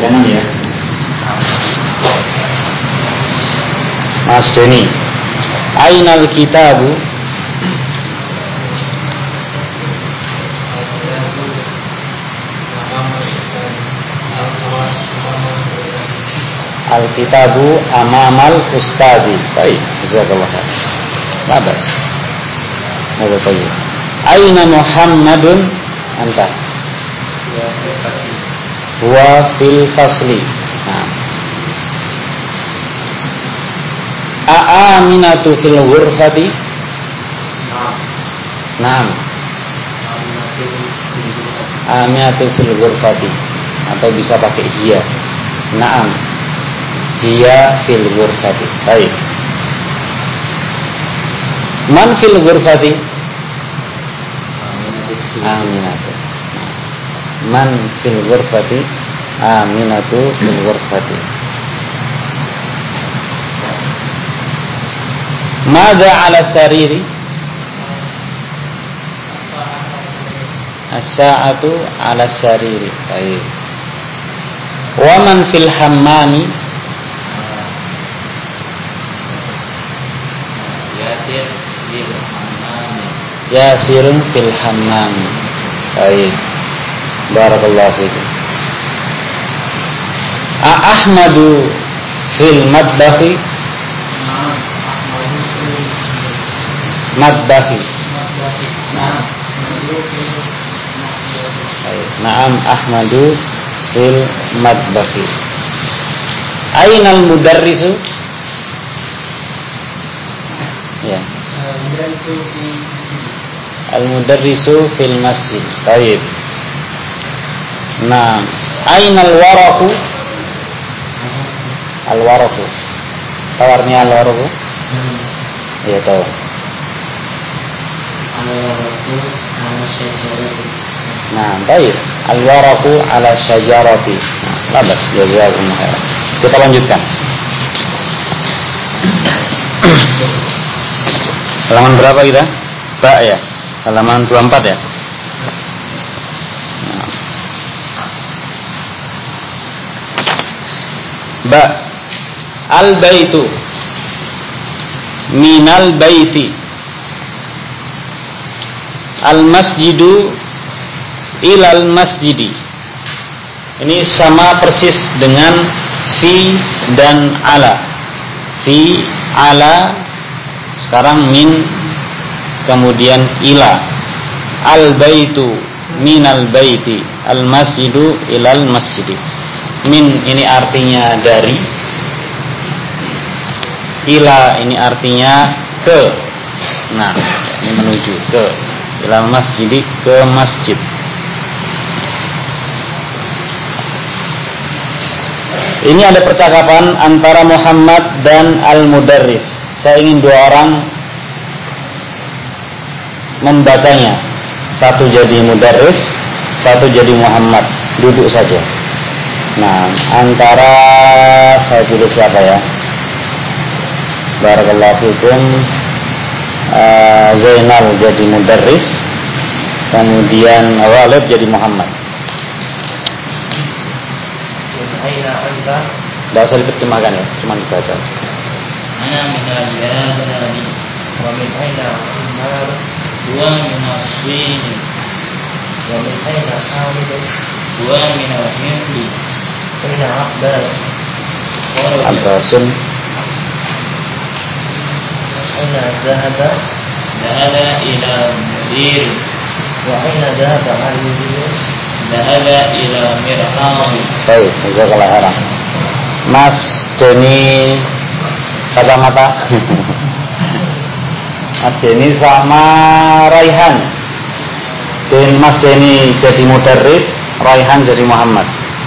Ulangan ya. Mas Deni, Ainal kitabu? Al-kitabu amamal ustadi. Baik, jazakallah khair. Labas. Ada tanya. Aina Muhammadun anta? Huwa fil fasli. Nah. Aaminatu fil ghurfati? Naam. Aminatu fil ghurfati. Atau bisa pakai hiya. Naam. Hiya fil ghurfati. Baik. Man fil ghurfati? Aminatu. Man fil ghurfati? Aminatu fil ghurfati. Mada ala sariri? As-sa'atu ala sariri. Baik. Wa man fil hammami? Yasirun fil hammami. Baik. Barakallahu fiikum. Ahmadu fil madbakhi? Madbakhi. Naam, Ahmadu fil madbakhi. Ainal mudarrisu? Ya. Al-mudarrisu fil masjid. Baik. Naam. Ainal waraqu? Al-waraqu. Tawarnya al-waraqu? Iya, tahu. Al-waraqu ala syajarati. Nah, baik. Al-waraqu ala syajarati. Labas, jazakumullah khair. Kita lanjutkan. Halaman berapa kita? Ba ya. Halaman 24 ya. Ba. Al-baitu minal baiti. Al-masjidu ilal masjidi. Ini sama persis dengan fi dan ala. Fi, ala, sekarang min, kemudian ila. Al-baitu minal baiti, al-masjidu ilal masjidi. Min ini artinya dari, ila ini artinya ke. Nah, ini menuju ke, ilal masjidi, ke masjid. Ini ada percakapan antara Muhammad dan Al-Mudarris. Saya ingin dua orang membacanya. Satu jadi Mudarris, satu jadi Muhammad. Duduk saja. Nah, antara saya pilih siapa ya? Barakallahu fikum. Zainal jadi Mudarris, kemudian Walid jadi Muhammad. Tidak usah diterjemahkan ya, cuma dibaca aja. Ana minal yabani wa min aina umar wa min aswini wa min aina hamid wa min al-hindi aina Abbas Abbasun aina dhahaba ila mudir wa aina dhahaba al-mudir dhahaba ila mirham. Baik, jazakallahu khairan. Mas Deni kacamata. Mas Deni sama Raihan. Dan Mas Deni jadi Mudarris, Raihan jadi Muhammad.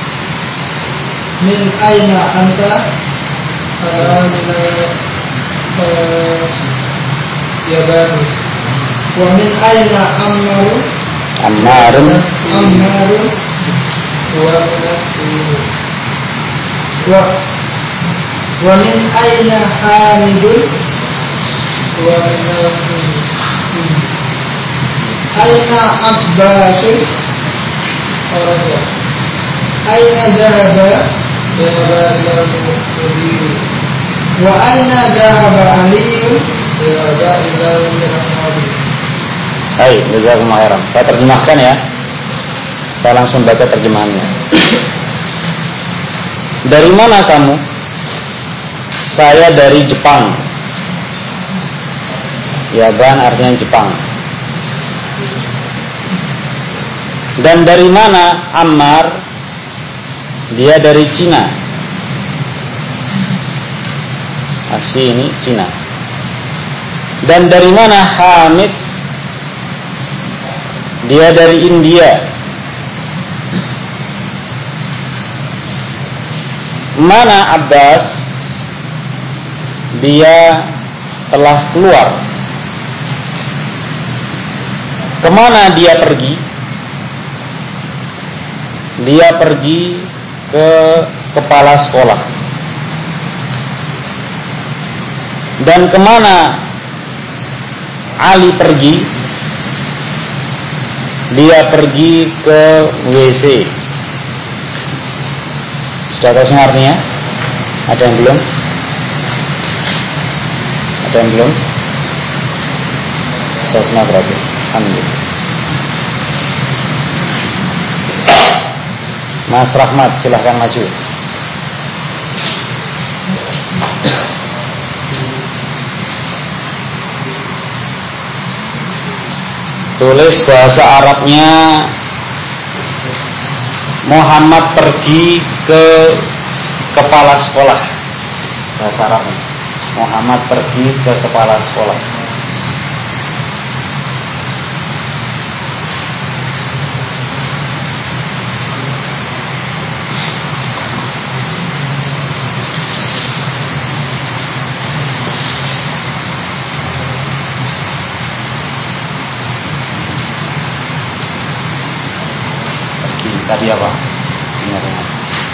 Min aina anta? Ya baru. Wa min aina ammaru? Ammarun. Ammarun. Wa min wa min aina hamidun wa min aina abbasun aina zahaba wa aina zahaba Aliyun Hai, jazakumullah khairan. Saya terjemahkan ya. Saya langsung baca terjemahannya. Dari mana kamu? Saya dari Jepang. Yaban artinya Jepang. Dan dari mana Ammar? Dia dari Cina. Asli ini Cina. Dan dari mana Hamid? Dia dari India. Mana Abbas? Dia telah keluar. Kemana dia pergi? Dia pergi ke kepala sekolah. Dan kemana Ali pergi? Dia pergi ke WC. Sudah tahu semua artinya? Ada yang belum? Ada yang belum? Sudah semua berarti. Alhamdulillah. Mas Rahmat, silahkan maju. Tulis bahasa Arabnya. Muhammad pergi ke kepala sekolah. Bahasa Arabnya Muhammad pergi ke kepala sekolah. Tadi apa? Ingat-ingat.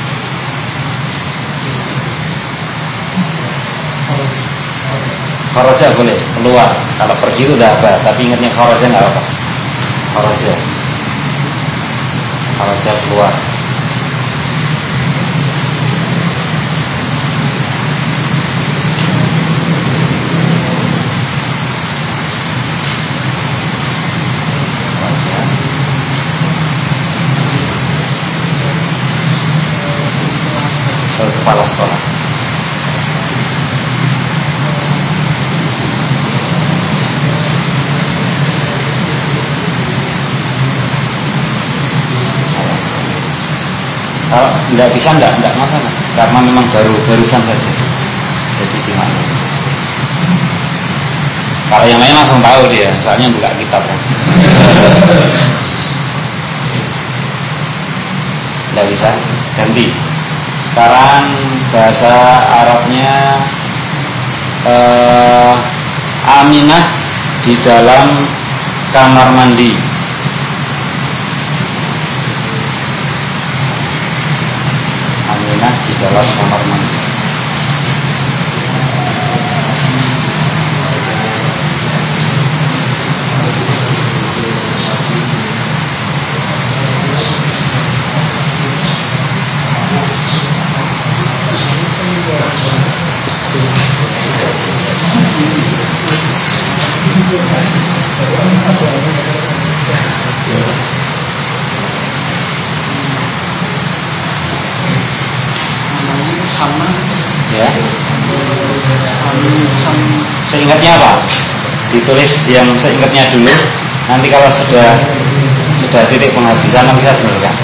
Kharaja boleh, keluar. Kalau pergi itu udah apa? Tapi ingatnya kharaja nggak apa. Kharaja keluar. Kepala sekolah. Kalau tidak bisa tidak masalah, karena memang barusan saja. Jadi dimaklum. Kalau yang lain langsung tahu dia, soalnya buka kitab. Tidak bisa, ganti. Sekarang bahasa Arabnya Aminah di dalam kamar mandi. Aminah di dalam kamar mandi. Ya. Seingatnya apa? Ditulis yang seingatnya dulu. Nanti kalau sudah titik penghabisan bisa benarkan.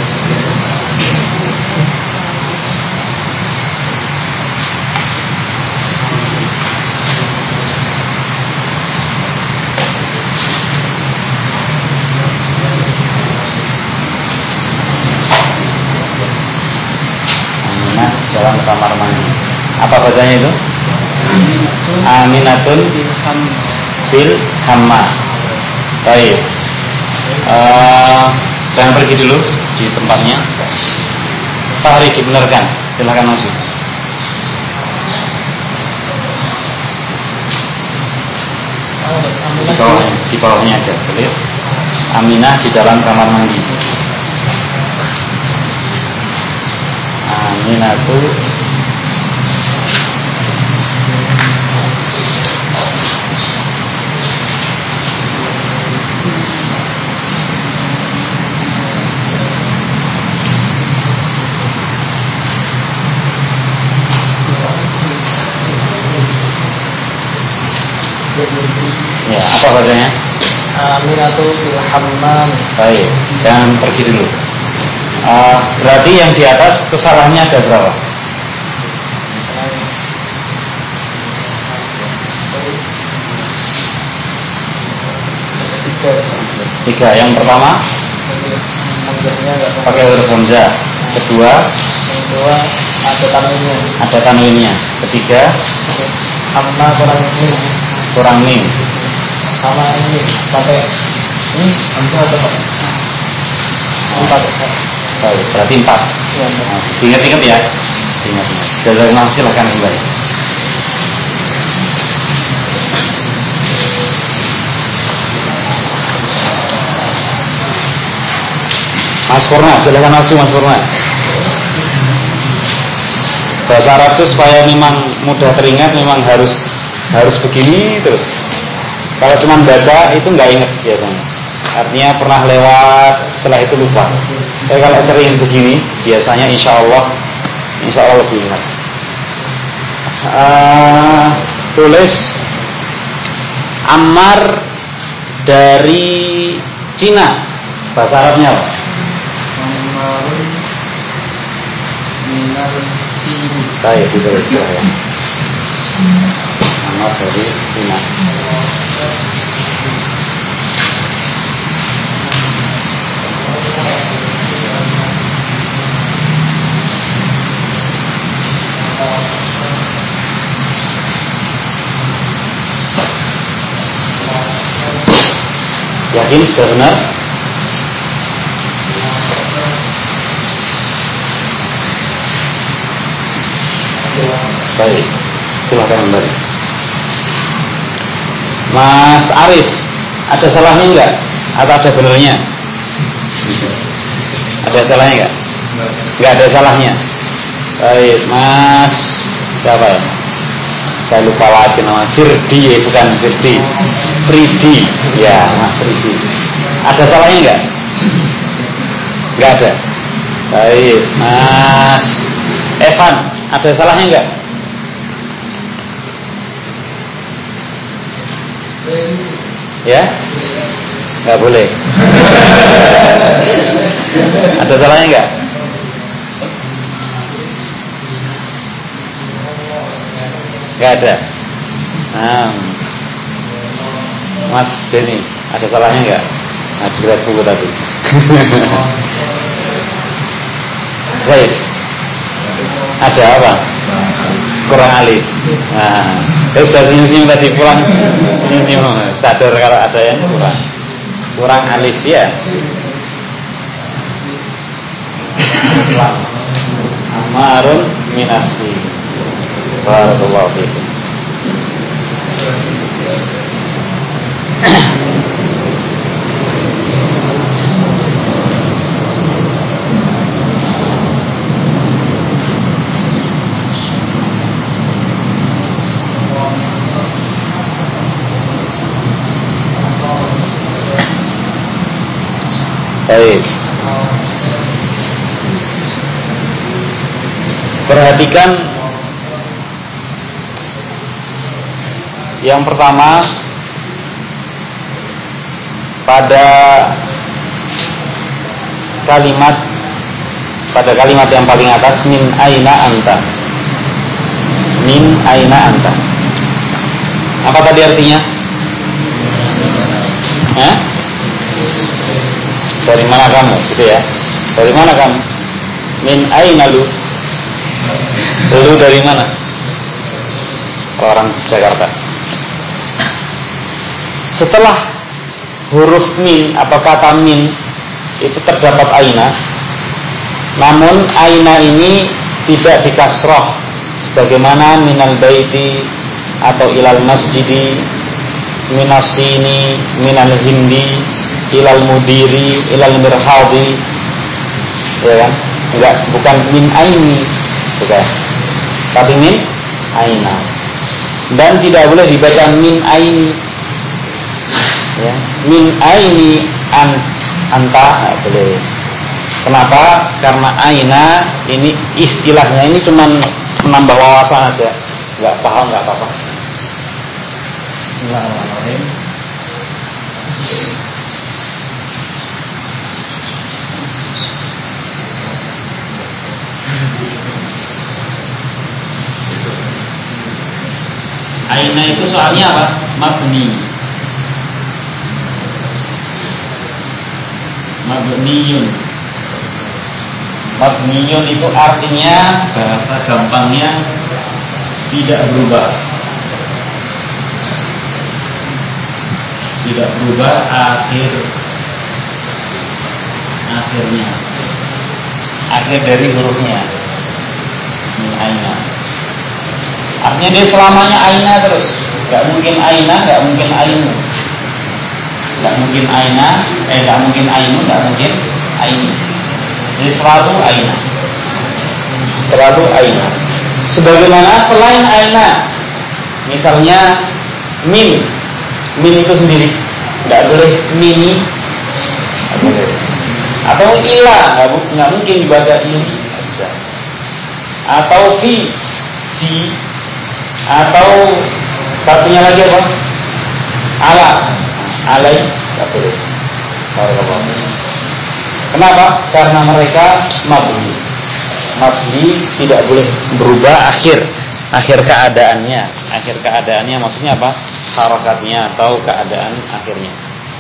Aminah dalam kamar mandi. Apa bacanya itu? Aminatun fil hamma. Baik. Jangan pergi dulu di tempatnya. Fahri dibenarkan. Silakan masuk. Di bawahnya aja tulis Aminah di dalam kamar mandi. minatu ya, apa bahasanya? Aminatu fil hammam. Baik, jangan pergi dulu. Berarti yang di atas kesalahannya ada berapa? Tiga. Yang pertama pakai huruf hamzah. Kedua ada tanwinnya. Ada tanwinnya. Ketiga Hamma kurang mim. Sama ini pakai ini hamzah atau apa? Empat. Baik, berarti 4. Ya, Ingat-ingat ya. Ingat-ingat. Jazakallahu, silahkan kembali. Mas Purna, silahkan maju Mas Purna. Bahasa Arab itu supaya memang mudah teringat, memang harus begini terus. Kalau cuma baca itu nggak ingat biasanya. Artinya pernah lewat, setelah itu lupa. Tapi kalau sering begini, biasanya insya Allah lebih ingat. Tulis Ammar dari Cina, bahasa Arabnya apa? Ammarun minal sini. Baik, ditulis ya. Ammar dari Cina. Yakin sudah benar? Baik, silakan kembali. Mas Arif, ada salahnya enggak? Atau ada benernya? Ada salahnya enggak? Enggak ada salahnya. Baik, Mas siapa ya? Saya lupa lagi nama. Firdi, bukan Firdi. Fridi, ya Mas Fridi. Ada salahnya enggak? Enggak ada. Baik, Mas Evan, ada salahnya enggak? Ya? Enggak boleh. Ada salahnya enggak? Enggak ada. Mas Denny, ada salahnya enggak? Habis lihat buku tadi. Zaid, ada apa? Kurang alif. Sudah senyum-senyum tadi pulang. Senyum-senyum, sadar kalau ada yang kurang alif ya. Ammarun minasi. Barakallahu fiikum. Baik. Perhatikan yang pertama pada kalimat yang paling atas, min aina anta. Min aina anta. Apa tadi artinya? Dari mana kamu? Gitu ya. Dari mana kamu? Min aina lu? Lu dari mana? Orang Jakarta. Setelah huruf min atau kata min itu terdapat aina, namun aina ini tidak dikasroh sebagaimana minal baiti atau ilal masjidi, minasini, minal hindi, ilal mudiri, ilal mirhadi, ya kan? Enggak, bukan min aini, bukan. Tapi min aina. Dan tidak boleh dibaca min aini. Ya, min aini anta nggak boleh. Kenapa? Karena aina ini istilahnya ini cuman menambah wawasan aja. Nggak paham nggak apa-apa. Bismillahirrahmanirrahim. Aina itu soalnya apa? Mabni. Mabniyun. Mabniyun itu artinya bahasa gampangnya tidak berubah. Tidak berubah akhirnya. Akhir dari hurufnya. Min aina. Artinya dia selamanya aina terus. Gak mungkin aina, gak mungkin ainu. Gak mungkin aina, gak mungkin ainu, gak mungkin aini. Jadi selalu aina. Selalu aina. Sebagaimana selain aina, misalnya min itu sendiri gak boleh mini, gak boleh. Atau ila, gak mungkin dibaca ini, gak bisa. Atau fi, atau satunya lagi apa? Alai, tak boleh. Kenapa? Karena mereka mabni tidak boleh berubah akhir keadaannya maksudnya apa? Harakatnya atau keadaan akhirnya.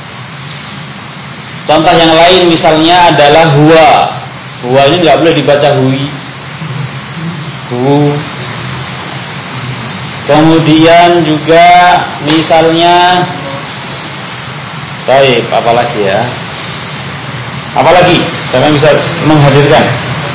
Contoh yang lain misalnya adalah huwa ini nggak boleh dibaca hui. Kemudian juga misalnya baik, apalagi ya? Apalagi? Siapa yang bisa menghadirkan?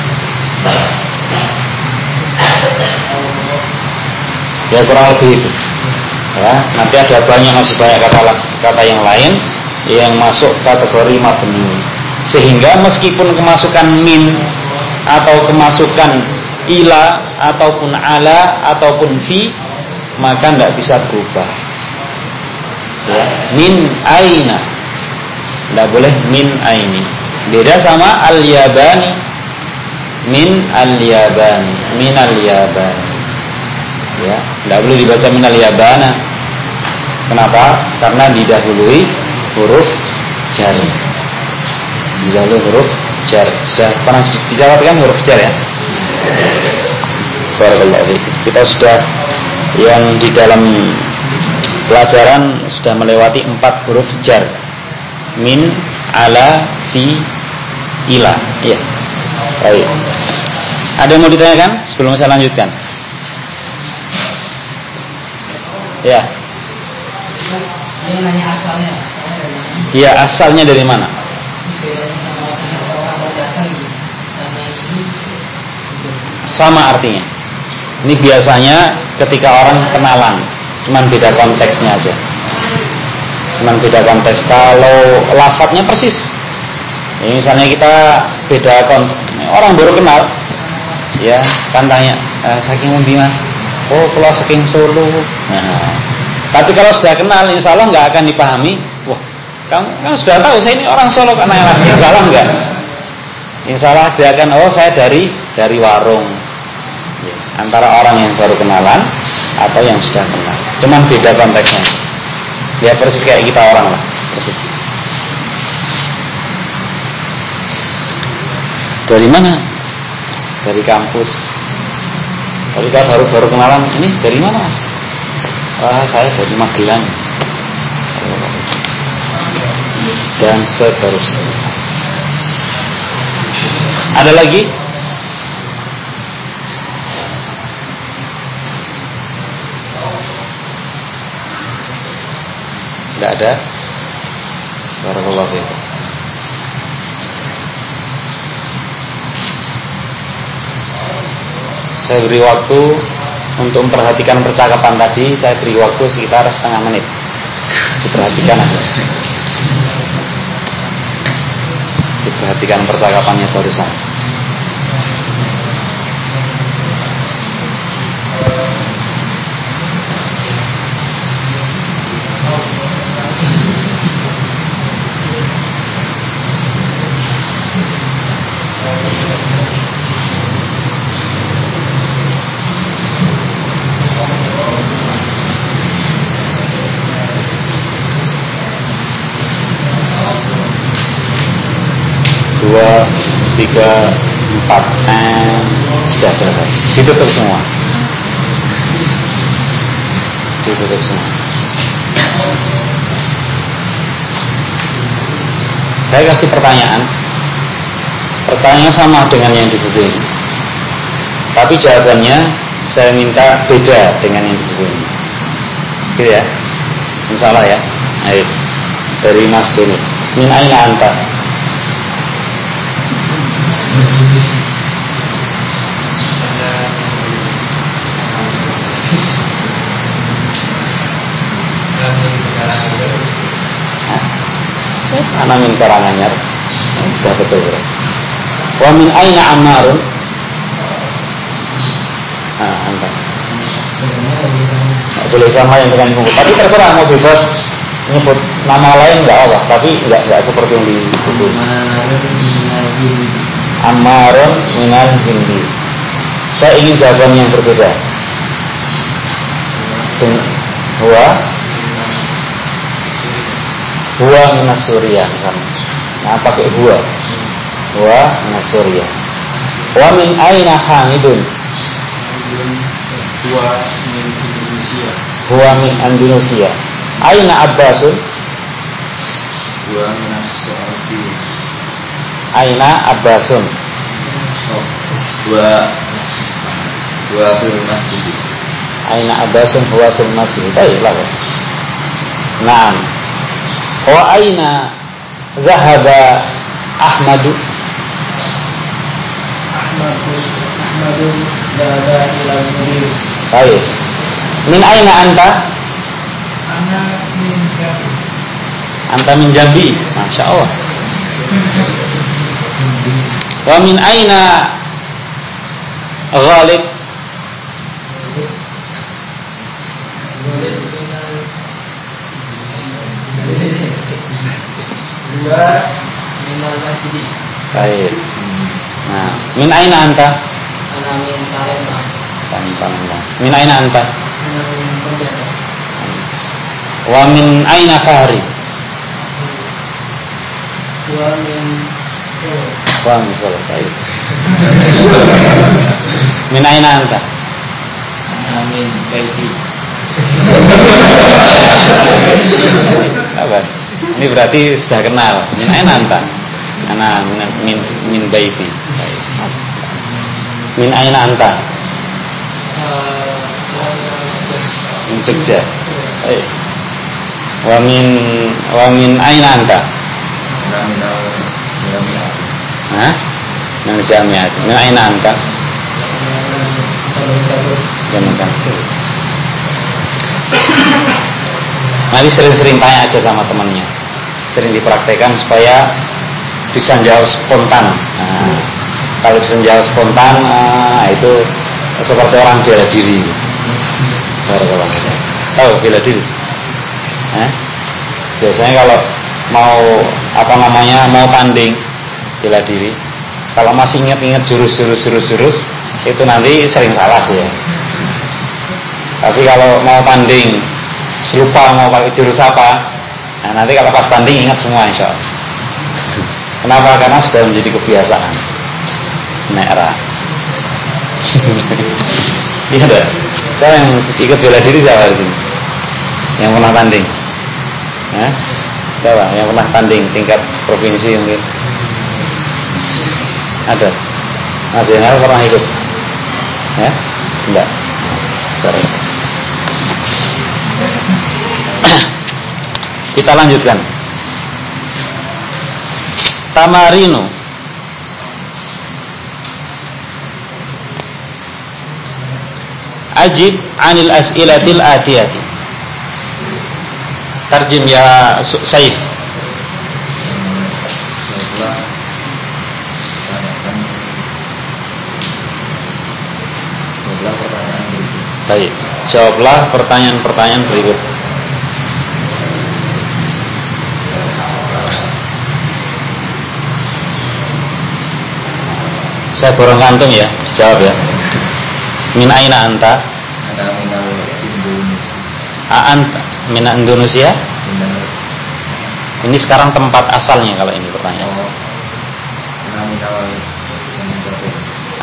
Ya kurang lebih itu. Ya, nanti ada masih banyak kata yang lain yang masuk kategori mabni. Sehingga meskipun kemasukan min atau kemasukan ila ataupun ala ataupun fi, maka tidak bisa berubah. Ya, min aina, tidak boleh min aini. Beda sama al-yabani, min al-yabani, min al-yabani. Ya, tidak boleh dibaca min al-yabana. Kenapa? Karena didahului huruf jar. Didahului huruf jar. Sudah pernah dicatatkan huruf jar ya? Barakallahu fiik. Kita sudah yang di dalam pelajaran sudah melewati 4 huruf jar. Min, ala, fi, ila. Iya. Baik. Ada yang mau ditanyakan sebelum saya lanjutkan? Ya. Dia nanya asalnya dari mana? Iya, asalnya dari mana? Sama artinya. Ini biasanya ketika orang kenalan, cuman beda konteksnya aja. Cuman beda konteks. Kalau lafadznya persis. Ya, misalnya kita beda konteks. Orang baru kenal, ya kan tanya, saking pundi Mas? Oh, kalau saking Solo. Nah, tapi kalau sudah kenal, insya Allah nggak akan dipahami. Wah, kamu kan sudah tahu saya ini orang Solo kan? Insya Allah enggak. Insya Allah dia akan, oh saya dari warung. Ya, antara orang yang baru kenalan atau yang sudah kenal. Cuman beda konteksnya. Ya persis kayak kita orang lah, persis. Dari mana? Dari kampus. Kalau kita baru kenalan, ini dari mana Mas? Saya dari Magelang. Dan seterusnya. Ada lagi? Tidak ada. Barakallahu fiikum. Saya beri waktu untuk memperhatikan percakapan tadi. Saya beri waktu sekitar setengah menit. Diperhatikan aja. Diperhatikan percakapannya barusan. 3, 4, sudah selesai. Ditutup semua. Saya kasih pertanyaan. Pertanyaannya sama dengan yang di buku ini, tapi jawabannya saya minta beda dengan yang di buku ini. Gitu ya, insyaallah ya. Ayo, dari Mas Doni. Min aina anta? Ana min Karanganyar. Sudah betul. Wa min aina Ammarun? Anta. Boleh sama yang dengan buku. Tapi terserah mau bebas nyebut nama lain enggak apa, tapi enggak seperti yang di buku. Ammarun minal Hindi. Saya ingin jawaban yang berbeda. Huwa minas Suriah kan. Nah, pakai huwa minas Suriah. Wa min aina Hamidun? Huwa min Indonesia. Aina Abbasun? Huwa minas Saudi. Aina Abbasun? Huwa fil masjid. Aina Abbasun huwa fil masjid. Baiklah. Naam. Wa aina dhahaba Ahmadu? Ahmadu dhahaba ila murid. Baik. Min aina anta? Ana min Jambi. Anta min Jambi. Masya Allah. Wa min aina Ghalib? Dua minal masjid. Baik. Nah, min aina anta? Ana min Palembang. Palembang. Min aina anta? Ana min Pontianak. Wa min aina Fahri? Dua min Solo. Wa min Solo. Baik. Min aina anta? Ana min Baiti. Abbas. Ini berarti sudah kenal. Min aina anta? Ana min Baiti. Baik. Min aina anta? Min Jogja. Baik. Wa min aina anta? Hah? Min Jamiat. Min aina anta? Nanti sering-sering tanya aja sama temannya, sering dipraktekkan supaya bisa jawab spontan. Nah, kalau bisa jawab spontan, itu seperti orang bela diri. Tahu bela diri? Biasanya kalau mau mau tanding bela diri, kalau masih ingat jurus itu nanti sering salah dia. Tapi kalau mau tanding lupa mau pakai jurus apa, nah nanti kalau pas tanding ingat semua insya Allah. Kenapa? Karena sudah menjadi kebiasaan. Merah. Iya dah. Saya yang ikut bela diri siapa di sini? Yang pernah tanding? Siapa? Yang pernah tanding tingkat provinsi mungkin? Ada. Nasional pernah ikut? Ya? Enggak. Baik. Kita lanjutkan. Tamarinu. Ajib anil as'ilatil atiyati. Tarjim ya Saif. Baik, jawablah pertanyaan-pertanyaan berikut. Saya borong kantung ya, dijawab ya. Min aina anta? Ana minal Indonesia. Anta min Indonesia? Ini sekarang tempat asalnya kalau ini pertanyaan. Ana minal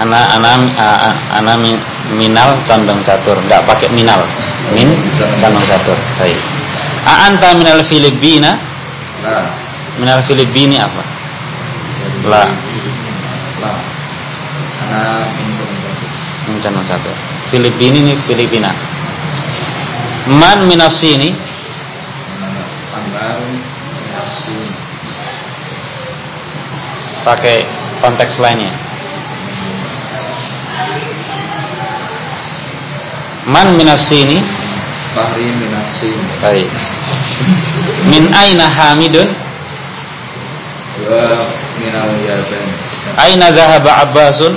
Ana minal condong catur, enggak pakai minal. Min condong catur. Baik. Anta minal Filipina? La. Minal Filipini apa? La. Ana Min condong catur. Filipini ini Filipina. Man minas sini? Ambarun minasini. Pakai konteks lainnya. Man minas sini? Fahri minasini. Baik. Min aina Hamidun? Wa minal yaban. Aina dhahaba Abbasun?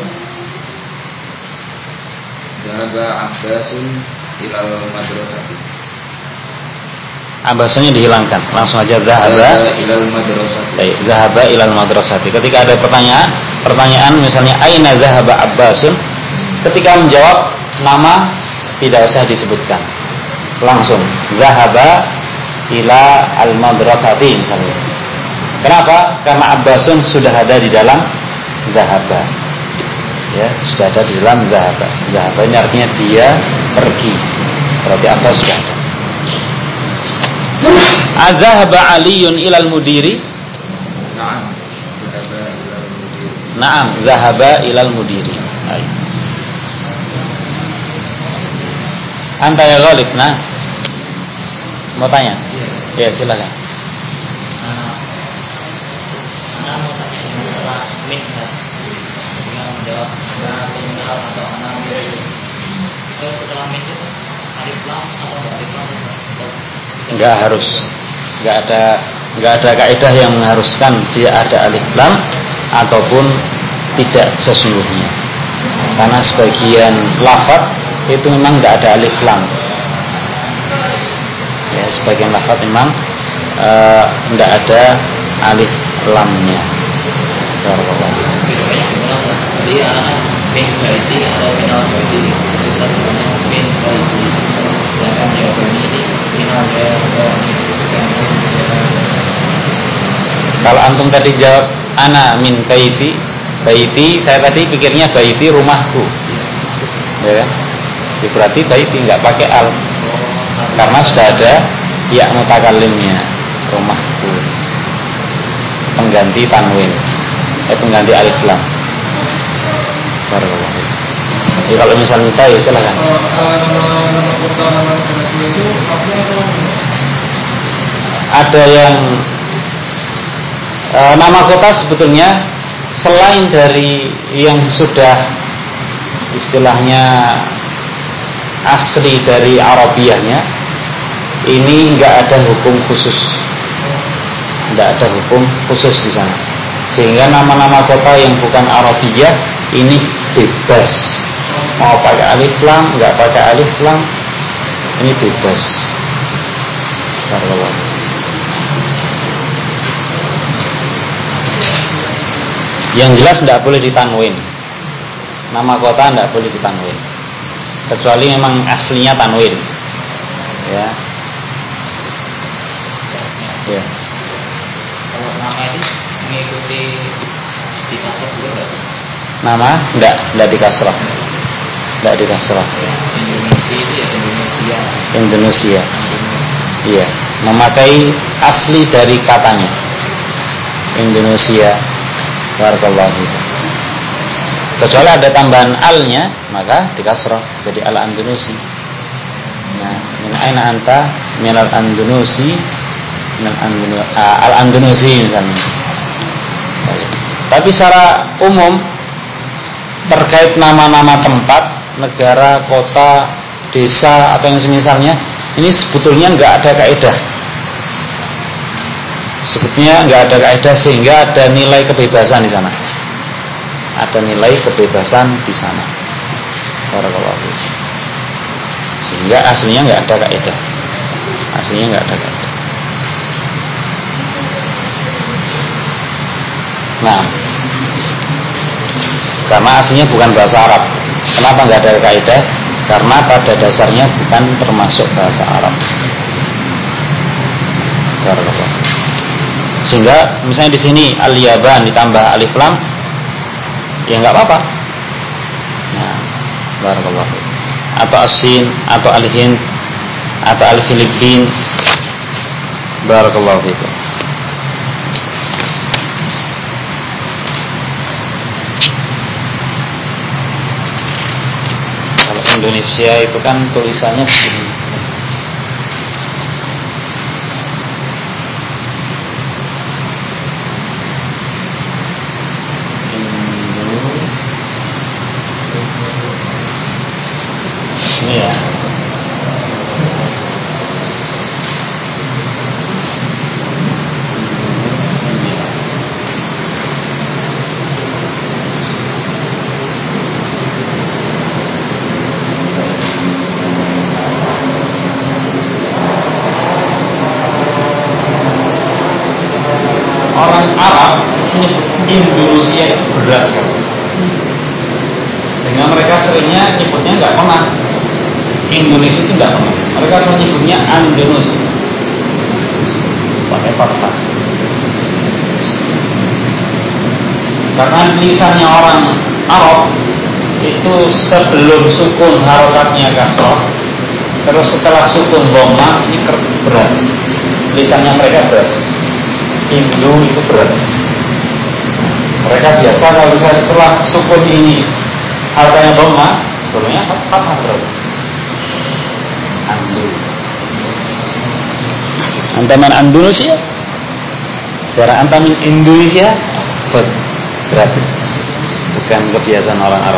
Dhahaba Abbasun ilal madrasati. Abbasunnya dihilangkan. Langsung aja dhahaba ilal madrasati. Baik, dhahaba ilal madrasati. Ketika ada pertanyaan misalnya aina dhahaba Abbasun, ketika menjawab nama tidak usah disebutkan. Langsung dhahaba ila al madrasati misalnya. Kenapa? Karena Abbasun sudah ada di dalam dhahaba. Ya, sudah ada di dalam dhahaba. Dhahaba ini artinya dia pergi. Berarti Abbas sudah ada. Adzahaba Aliyun ilal mudiri? Na'am, Na'am, dhahaba ilal mudiri. zahaba ilal mudiri. Baik. Anta ya Ghalib, nah. Mau tanya? Ya, silakan. Anda mau tanya masalah min ya, yang menjawab Anda menjawab atau Anda menjawab. Kalau setelah min itu alif lam atau enggak alif lam atau Enggak harus, enggak ada kaidah yang mengharuskan dia ada alif lam ataupun tidak sesungguhnya. Karena sebagian lafaz itu memang enggak ada alif lam. Ya, sebagian lafaz memang enggak ada alif lamnya. Jadi anak min baiti atau minal baiti bisa namanya min baiti. Sedangkan jawabannya ini minal baiti. Kalau antum tadi jawab ana min baiti, baiti saya tadi pikirnya baiti rumahku. Ya kan? Berarti baiti enggak pakai al. Karena sudah ada ya mutakallimnya, rumahku. Pengganti tanwin. Pengganti alif lam. Barakallahu. Jadi kalau misalnya tahu silakan. Ada yang nama kota sebetulnya selain dari yang sudah istilahnya asli dari Arabiahnya, ini enggak ada hukum khusus. Enggak ada hukum khusus di sana. Sehingga nama-nama kota yang bukan Arabiyah ini bebas. Mau pakai alif lam, enggak pakai alif lam, ini bebas. Barakallahu. Yang jelas tidak boleh ditanwin. Nama kota tidak boleh ditanwin. Kecuali memang aslinya tanwin. Ya. Ya. Kalau nama ini mengikuti di kasrah juga enggak sih? Nama enggak di kasrah. Enggak di kasrah. Indonesia itu ya Indonesia. Indonesia. Iya, memakai asli dari katanya. Indonesia. Barakallahu fiik. Kecuali ada tambahan al-nya, maka di kasrah jadi al-Andalusi. Nah, min aina anta? Min al-Andalusi. Al-Andalusi misalnya. Tapi secara umum terkait nama-nama tempat, negara, kota, desa atau yang semisalnya, ini sebetulnya enggak ada kaidah. Sebetulnya enggak ada kaidah sehingga ada nilai kebebasan di sana. Ada nilai kebebasan di sana. Barakallahu fiik. Sehingga aslinya enggak ada kaidah. Aslinya enggak ada kaidah. Nah, karena aslinya bukan bahasa Arab. Kenapa enggak ada kaidah? Karena pada dasarnya bukan termasuk bahasa Arab. Barakallahu. Sehingga misalnya di sini al-Yaban ditambah alif lam, ya enggak apa-apa. Barakallahu. Atau As-Sin, atau Al-Hind, atau Al-Filipin. Barakallahu fikum. Kalau Indonesia itu kan tulisannya begini. Ini ya. Orang Arab menyebut Indonesia itu berat sekali, sehingga mereka seringnya nyebutnya nggak pernah Indonesia itu nggak pernah. Mereka selalu nyebutnya Andalus pakai fathah, karena lisannya orang Arab itu sebelum sukun harokatnya kasroh, terus setelah sukun dhamma ini berat. Lisannya mereka berat. Indo itu berat. Mereka biasa kalau saya setelah sukun ini harokatnya dhamma, sebelumnya fathah berat. Antaman Indonesia, cara antamin Indonesia berat, bukan kebiasaan orang Arab.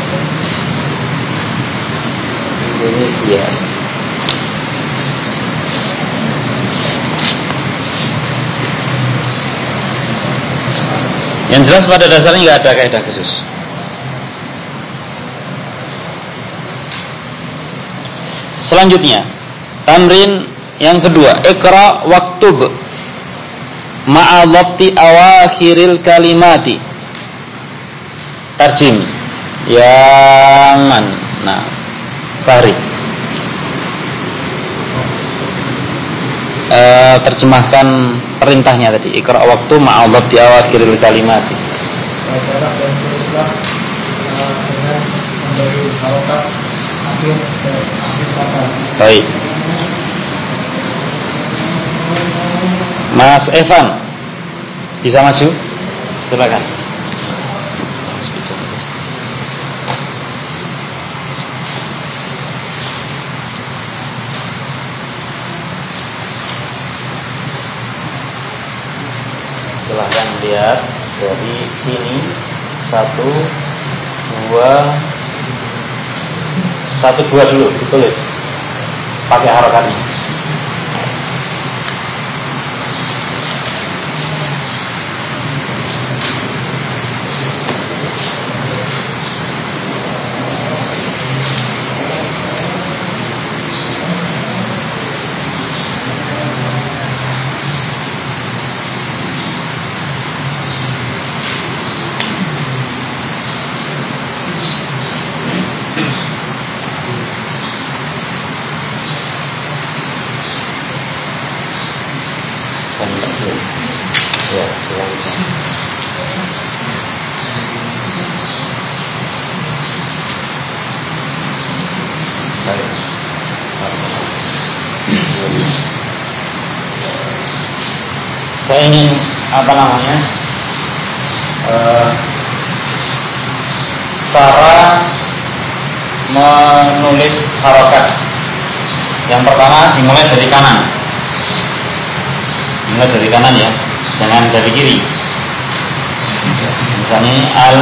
Indonesia. Yang jelas pada dasarnya nggak ada kaidah khusus. Selanjutnya, tamrin yang kedua, Iqra waktub ma'a dhabti awakhiril kalimati. Tarjim yang mana? Fahri. Terjemahkan perintahnya tadi, Iqra waktu ma'a dhabti awakhiril kalimati. Bacalah dan tulislah dengan memberi harokat akhir kata. Baik. Mas Evan, bisa maju? Silakan. Silahkan lihat dari sini 1, 2 dulu ditulis pakai harokatnya. Ya, silakan. Baik. Saya ingin cara menulis harokat. Yang pertama dimulai dari kanan. Dimulai dari kanan ya, jangan dari kiri. Misalnya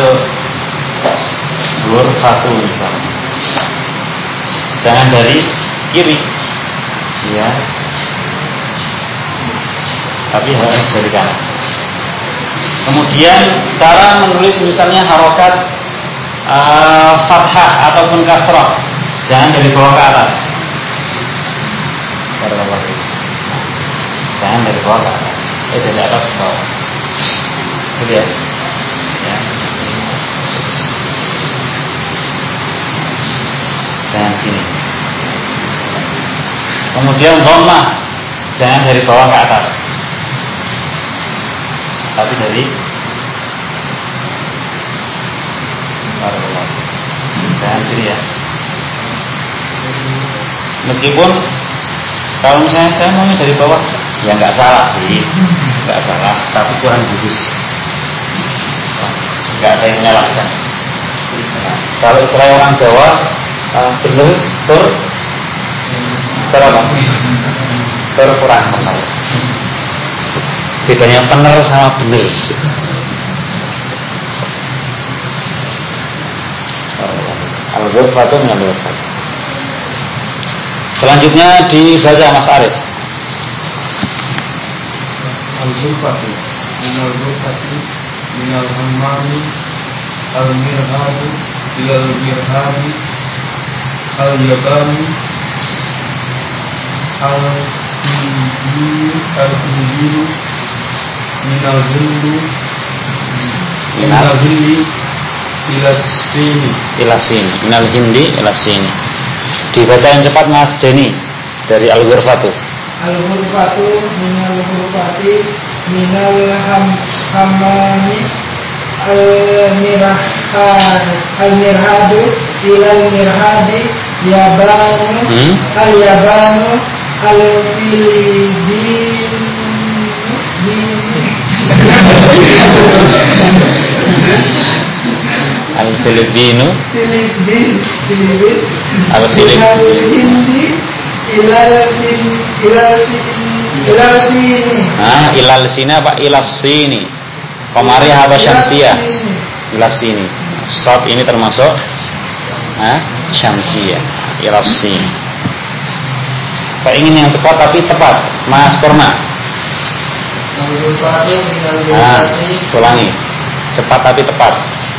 al-ghurfatu misalnya, jangan dari kiri, ya, tapi harus dari kanan. Kemudian cara menulis misalnya harokat fathah ataupun kasrah, jangan dari bawah ke atas. Jangan dari bawah ke atas, dari atas ke bawah. Gitu ya. Jangan gini. Kemudian dhammah, jangan dari bawah ke atas, tapi dari jangan kiri ya. Meskipun kalau misalnya saya maunya dari bawah, ya nggak salah sih, nggak salah, tapi kurang bagus. Nggak ada yang menyalahkan. Nah, kalau istilah orang Jawa, bener apa? Kurang benar. Bedanya bener sama bener. Al-ghurfatu minal ghurfat. Selanjutnya dibaca Mas Arif. Al-ghurfatu minal ghurfati minal hammami al-mirhadu ilal mirhadi al-yabani al-hindiyu minal hindi ilasini minal hindi ilasini. Dibacain cepat Mas Deni dari Al-Ghurfatu. Al-ghurfatu minal ghurfati minal hammami al-mirhadu ilal mirhadi yabanu al-yabanu Al-Filipinu Al-Hindi ilal sini. Ilal sini apa ilas sini? Qamariyah apa syamsiyah? Ilas sini. Shad ini termasuk syamsiyah. Ilas sini. Saya ingin yang cepat tapi tepat. Mas Purna. Ulangi. Cepat tapi tepat.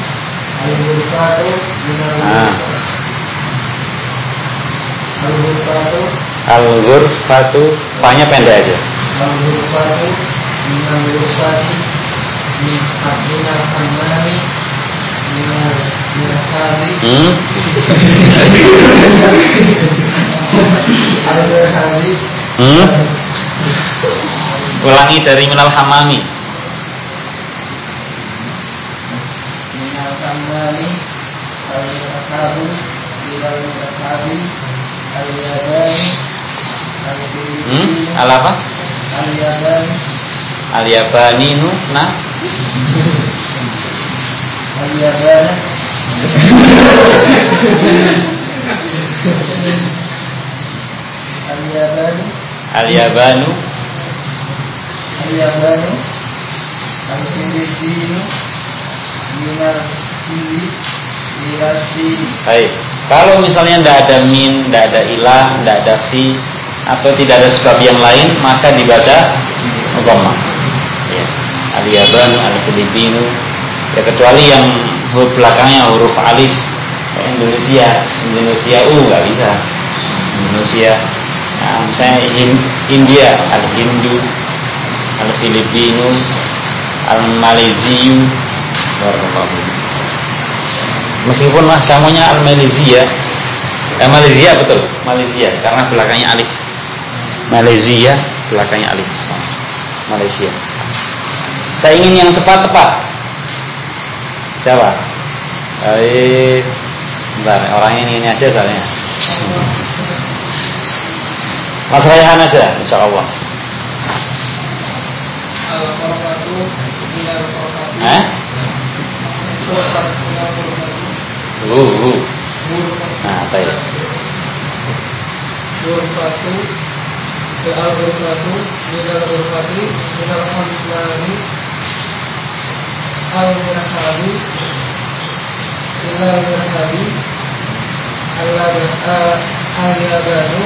Al-ghurfatu fanya pendek aja. Al-ghurfatu minal ghurfati minal hammami minal mirhadi al-mirhadi. Ulangi dari minal hammami. Minal hammami al-mirhadu minal mirhadi al-yabani al-filipinu Al-apa? al-yabani Al-yabaninu al-yabana Al-yabanu al-filipinu minal hindi ilal sini. Baik. Kalau misalnya tidak ada min, tidak ada ilah, tidak ada fi, atau tidak ada sebab yang lain, maka dibaca dhamma. Ya. Al-yabanu, al-filipinu. Ya kecuali yang huruf belakangnya huruf alif. Indonesia nggak bisa. Indonesia. Nah, misalnya India, al-Hindu, al-Filipinu, al-Maleziyu. Meskipun samanya al-Malaysia, Malaysia betul, Malaysia karena belakangnya alif. Malaysia belakangnya alif sama. Malaysia. Saya ingin yang cepat tepat. Siapa? Bentar, orangnya ini aja soalnya. Mas Rayhan aja, insyaallah. Al-ghurfatu minal ghurfati. Nah, baik. Ghurfatu al-ghurfatu minal ghurfati minal hammami al-mirhadu ilal mirhadi al-yabanu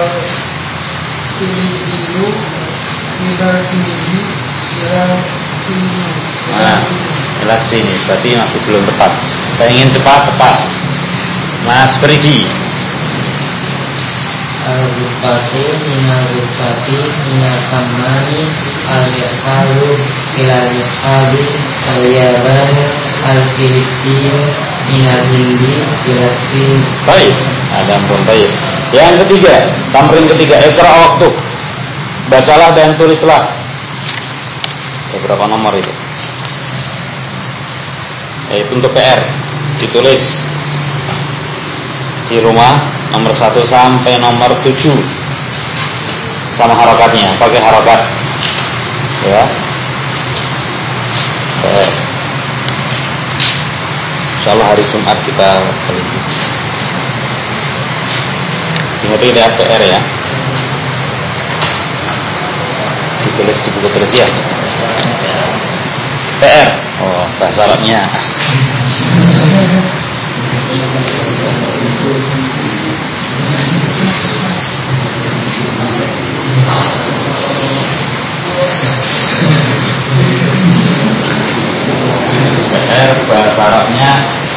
al-filipinu minal hindi ilal sini. Ilas sini, berarti masih belum tepat. Saya ingin cepat tepat. Mas Perigi. Al-ghurfatu minal ghurfati minal hammami al-mirhadu ilal mirhadi al-yabanu al-filipinu minal hindi ilal sini. Baik, ada ampun baik. Yang ketiga, tamrin ketiga, ikra waktu. Bacalah dan tulislah. Berapa nomor itu? Untuk PR ditulis di rumah nomor 1 sampai nomor 7 sama harokatnya, pakai harokat ya. Insyaallah hari Jumat kita teliti. Ingat ini PR ya, ditulis di buku tulis ya. PR, oh bahasa Arabnya. PR bahasa Arabnya.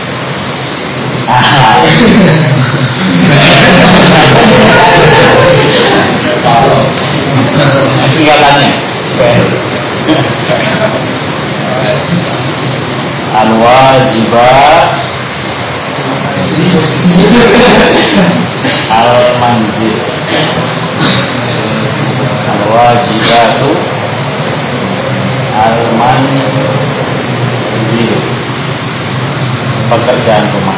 Singkatannya al-wajibat al-manzil, al-wajibatu al-manzil, pekerjaan rumah.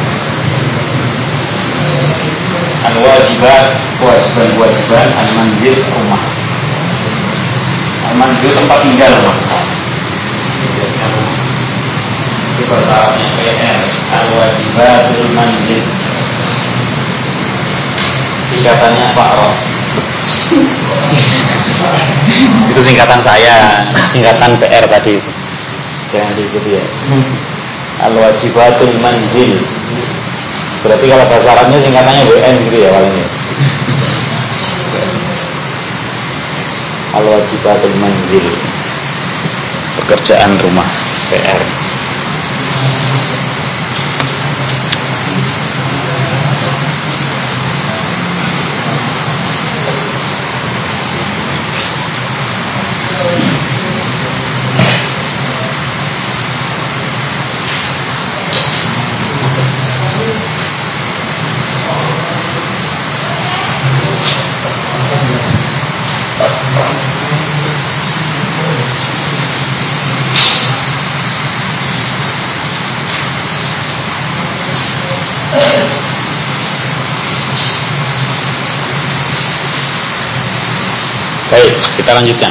Al-wajibat, kewajiban-kewajiban, al-manzil, rumah. Al-manzil tempat tinggal maksudnya. Itu bahasa Arabnya PR, al-wajibatul manzil. Singkatannya Pak Roh. Itu singkatan saya, singkatan PR tadi. Jangan diikuti ya. Al-wajibatul manzil. Berarti kalau bahasa Arabnya singkatannya WN gitu ya paling ya. Al-wajibatul manzil, pekerjaan rumah, PR. Baik, kita lanjutkan.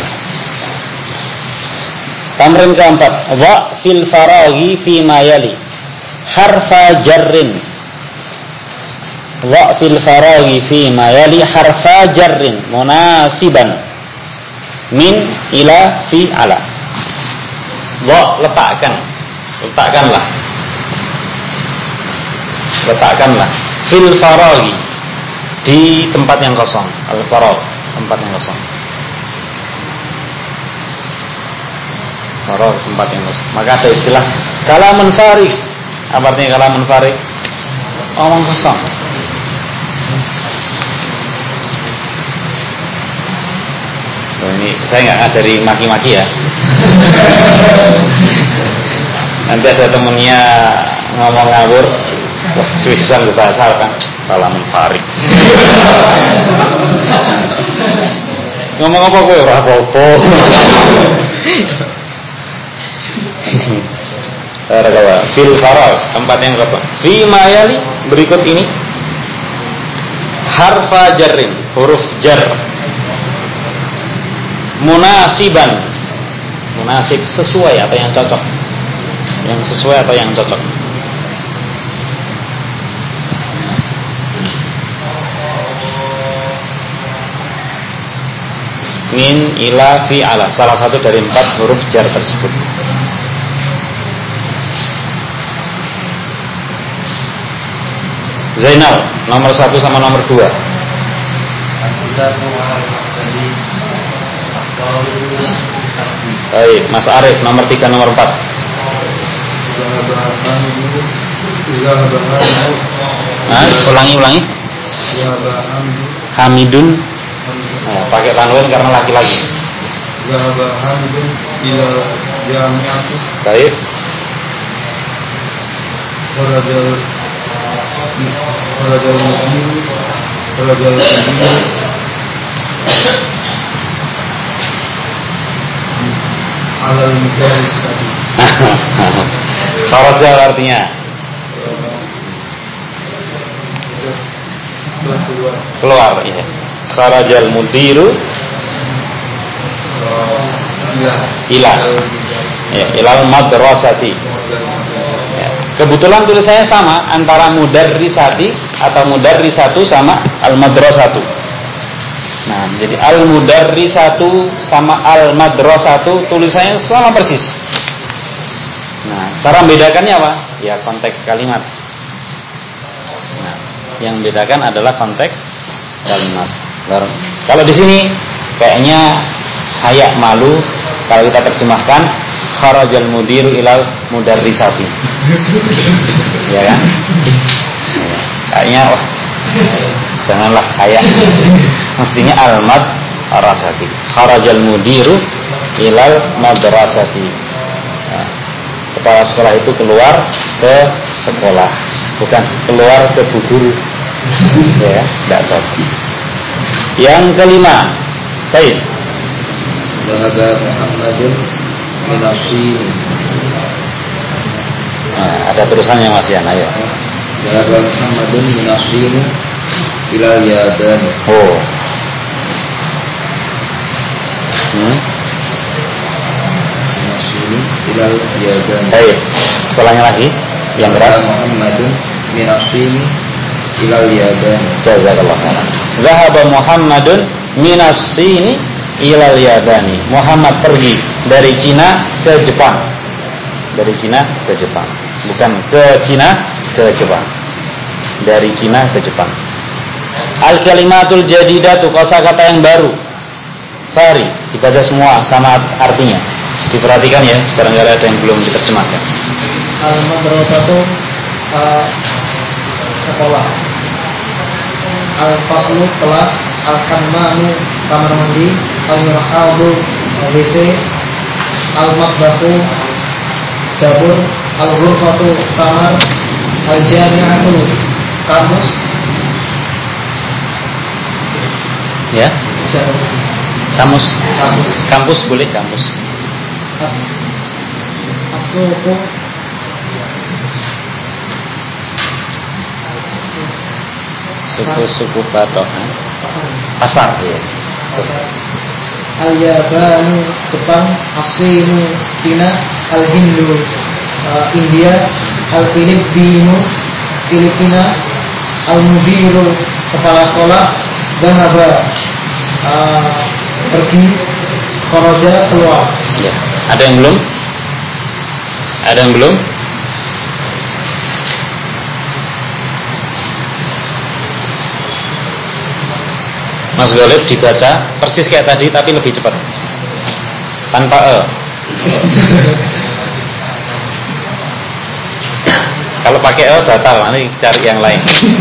Tamrin keempat, wa fil faraghi fi ma yali harfa jarrin. Wa fil faraghi fi ma yali harfa jarrin munasiban min ila fi ala. Wa letakkanlah fil faraghi, di tempat yang kosong. Al faragh, tempat yang kosong. Faragh, tempat yang kosong. Maka ada istilah kalamun farigh. Apa artinya kalamun farigh? Omong kosong. Oh, ini saya nggak ngajari maki-maki ya. Nanti ada temennya ngomong ngawur, wah susah bahasa kan, kalamun farigh. Ngomong apa kowe ora apa-apa. Fil faragh, tempat yang kosong. Fi ma yali, berikut ini harfa jarrin, huruf jar. Munasiban, munasib, sesuai atau yang cocok. Yang sesuai atau yang cocok. Min, ila, fi, ala, salah satu dari 4 huruf jar tersebut. Zainal, nomor 1 sama nomor 2. Baik, Mas Arif, nomor 3, nomor 4. Ulangi. Hamidun. Nah, pakai tanwin karena laki-laki. Baik. Kharaja artinya keluar ya. Kharajal mudiru ila ya, ilal madrasati ya. Kebetulan tulisannya sama antara mudarrisati atau mudarrisatu sama al madrasatu. Nah, jadi al mudarrisatu sama al madrasatu tulisannya sama persis. Nah, cara membedakannya apa? Ya konteks kalimat. Nah, yang membedakan adalah konteks kalimat. Kalau di sini kayaknya hayak malu kalau kita terjemahkan kharajal mudiru ilal mudarrisati. Ya kan? Kayaknya wah, janganlah hayak. Mestinya al madrasati. Kharajal mudiru ilal madrasati. Nah, kepala sekolah itu keluar ke sekolah, bukan keluar ke bu guru. Ya, tidak cocok. Yang kelima, Said. Dhahaba Muhammadun minasyin. Nah, ada terusannya Mas Yan, ayo. Dhahaba Muhammadun minasyin ilal yadan. Oh. Minasyin ilal yadan. Baik. Ulangnya lagi yang keras. Muhammadun minasyin ilal yadan. Jazakallah khairan. Dhahaba Muhammadun minasyin ilal yabani. Muhammad pergi dari Cina ke Jepang. Dari Cina ke Jepang. Bukan ke Cina ke Jepang. Dari Cina ke Jepang. Al-kalimatul jadidatu, kosakata yang baru. Fari, dibaca semua sama artinya. Diperhatikan ya, barangkali ada yang belum diterjemahkan. Al-madrasatu sekolah. Al-faslu kelas. Al-hammanu kamar mandi. Al-mirhadu WC. Al-matbahu dapur. Al-ghurfatu kamar. Al-jami'atu kampus. Ya? Bisa Kampus. kampus. Kampus boleh kampus. As-suqu Suku-suku patokan. Pasar ya. Al-Yabanu Jepang. As-Sinu Cina. Al-Hindu India. Al-Filipinu Filipina. Al-Mudiru kepala sekolah. Dhahaba pergi. Kharaja keluar. Ya. Ada yang belum? Ada yang belum? Mas Golib dibaca persis kayak tadi tapi lebih cepat. Tanpa e. Kalau pakai e batal, nanti cari yang lain.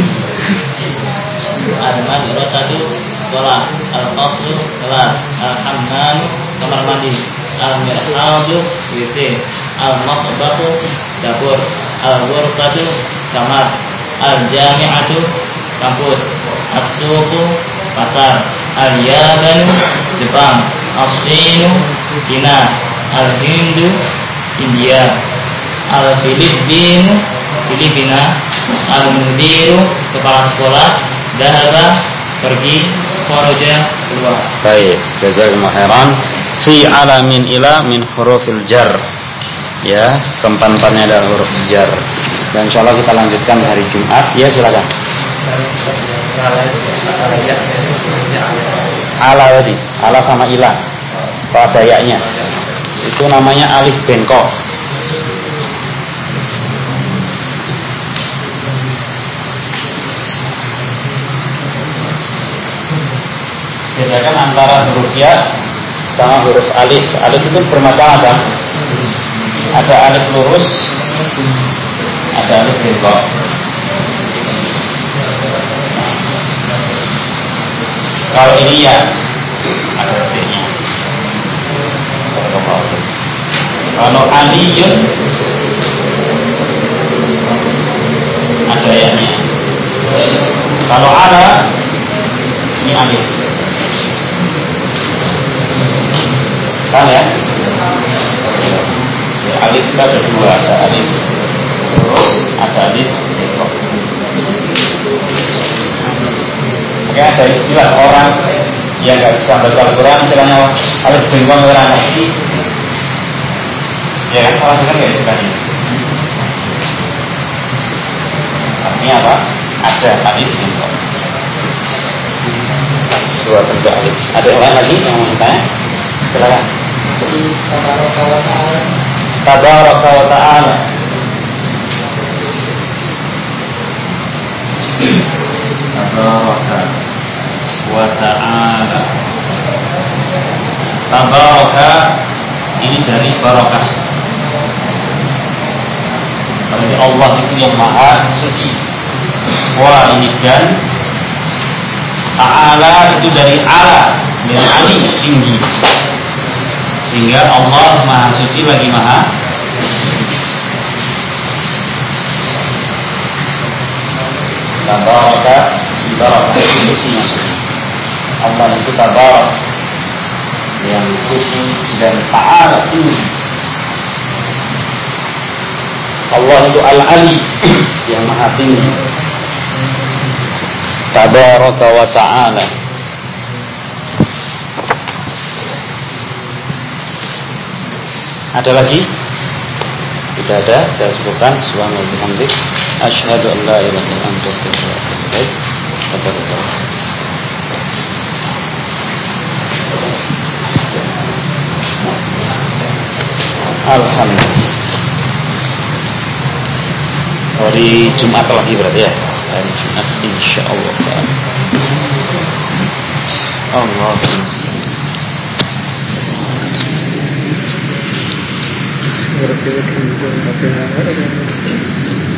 Al-madrasatu sekolah. Al-faslu kelas. Al-hammam kamar mandi. Al-mirhadu WC. Al-matbahu dapur. Al-ghurfatu kamar. Al-jami'atu kampus. As-suqu pasar. Al-yabanu Jepang. As-sinu Cina. Al-hindu India. Al-filipinu Filipina. Al-mudiru kepala sekolah. Dhahaba pergi. Kharaja keluar. Baik, jazakumullah khairan. Fi alamin ila min hurufil jar. Ya, keempat-empatnya adalah huruf jar. Dan insyaallah kita lanjutkan hari Jumat. Ya, silakan. Ala tadi, ala sama ila. Pada yaknya. Itu namanya alif bengkok. Bedakan antara huruf ya sama huruf alif. Alif itu bermacam-macam. Ada alif lurus, ada alif bengkok. Kalau ini ya ada artinya. Kalau aliyun ada ayatnya. Kalau ada ini alif. Kan ya? Alif itu ada dua, ada alif lurus, ada alif bengkok. Maka ada istilah orang yang nggak bisa baca Al-Quran, istilahnya alif bengkong orang. Ya kan, orang dengar nggak istilahnya? Artinya apa? Ada alif bengkong. Dua bentuk alif. Ada yang lain lagi yang mau ditanya? Silakan. Tabaraka wa ta'ala. Tabaraka wa ta'ala. Tabaraka wa ta'ala. Tabaraka ini dari barakah. Berarti Allah itu yang maha suci. Wa ini dan ta'ala itu dari ala, dari ali, tinggi. Sehingga Allah maha suci lagi maha tabaraka, barakah itu suci maksudnya. Allah itu tabarak, yang suci, dan ta'ala tinggi. Allah itu al-ali, yang maha tinggi. Tabaraka wa ta'ala. Ada lagi? Tidak ada, saya cukupkan. Subhanallah bihamdik, asyhadu an la ilaha illa anta, astaghfiruka wa atubu ilaik. Alhamdulillah. Hari Jumat lagi berarti ya? Hari Jumat insyaallah. Allah. Berarti